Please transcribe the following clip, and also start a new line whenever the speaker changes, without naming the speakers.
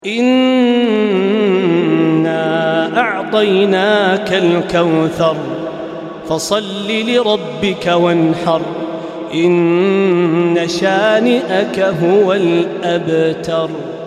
إنا أعطيناك الكوثر فصل لربك وانحر إن شانئك هو الأبتر.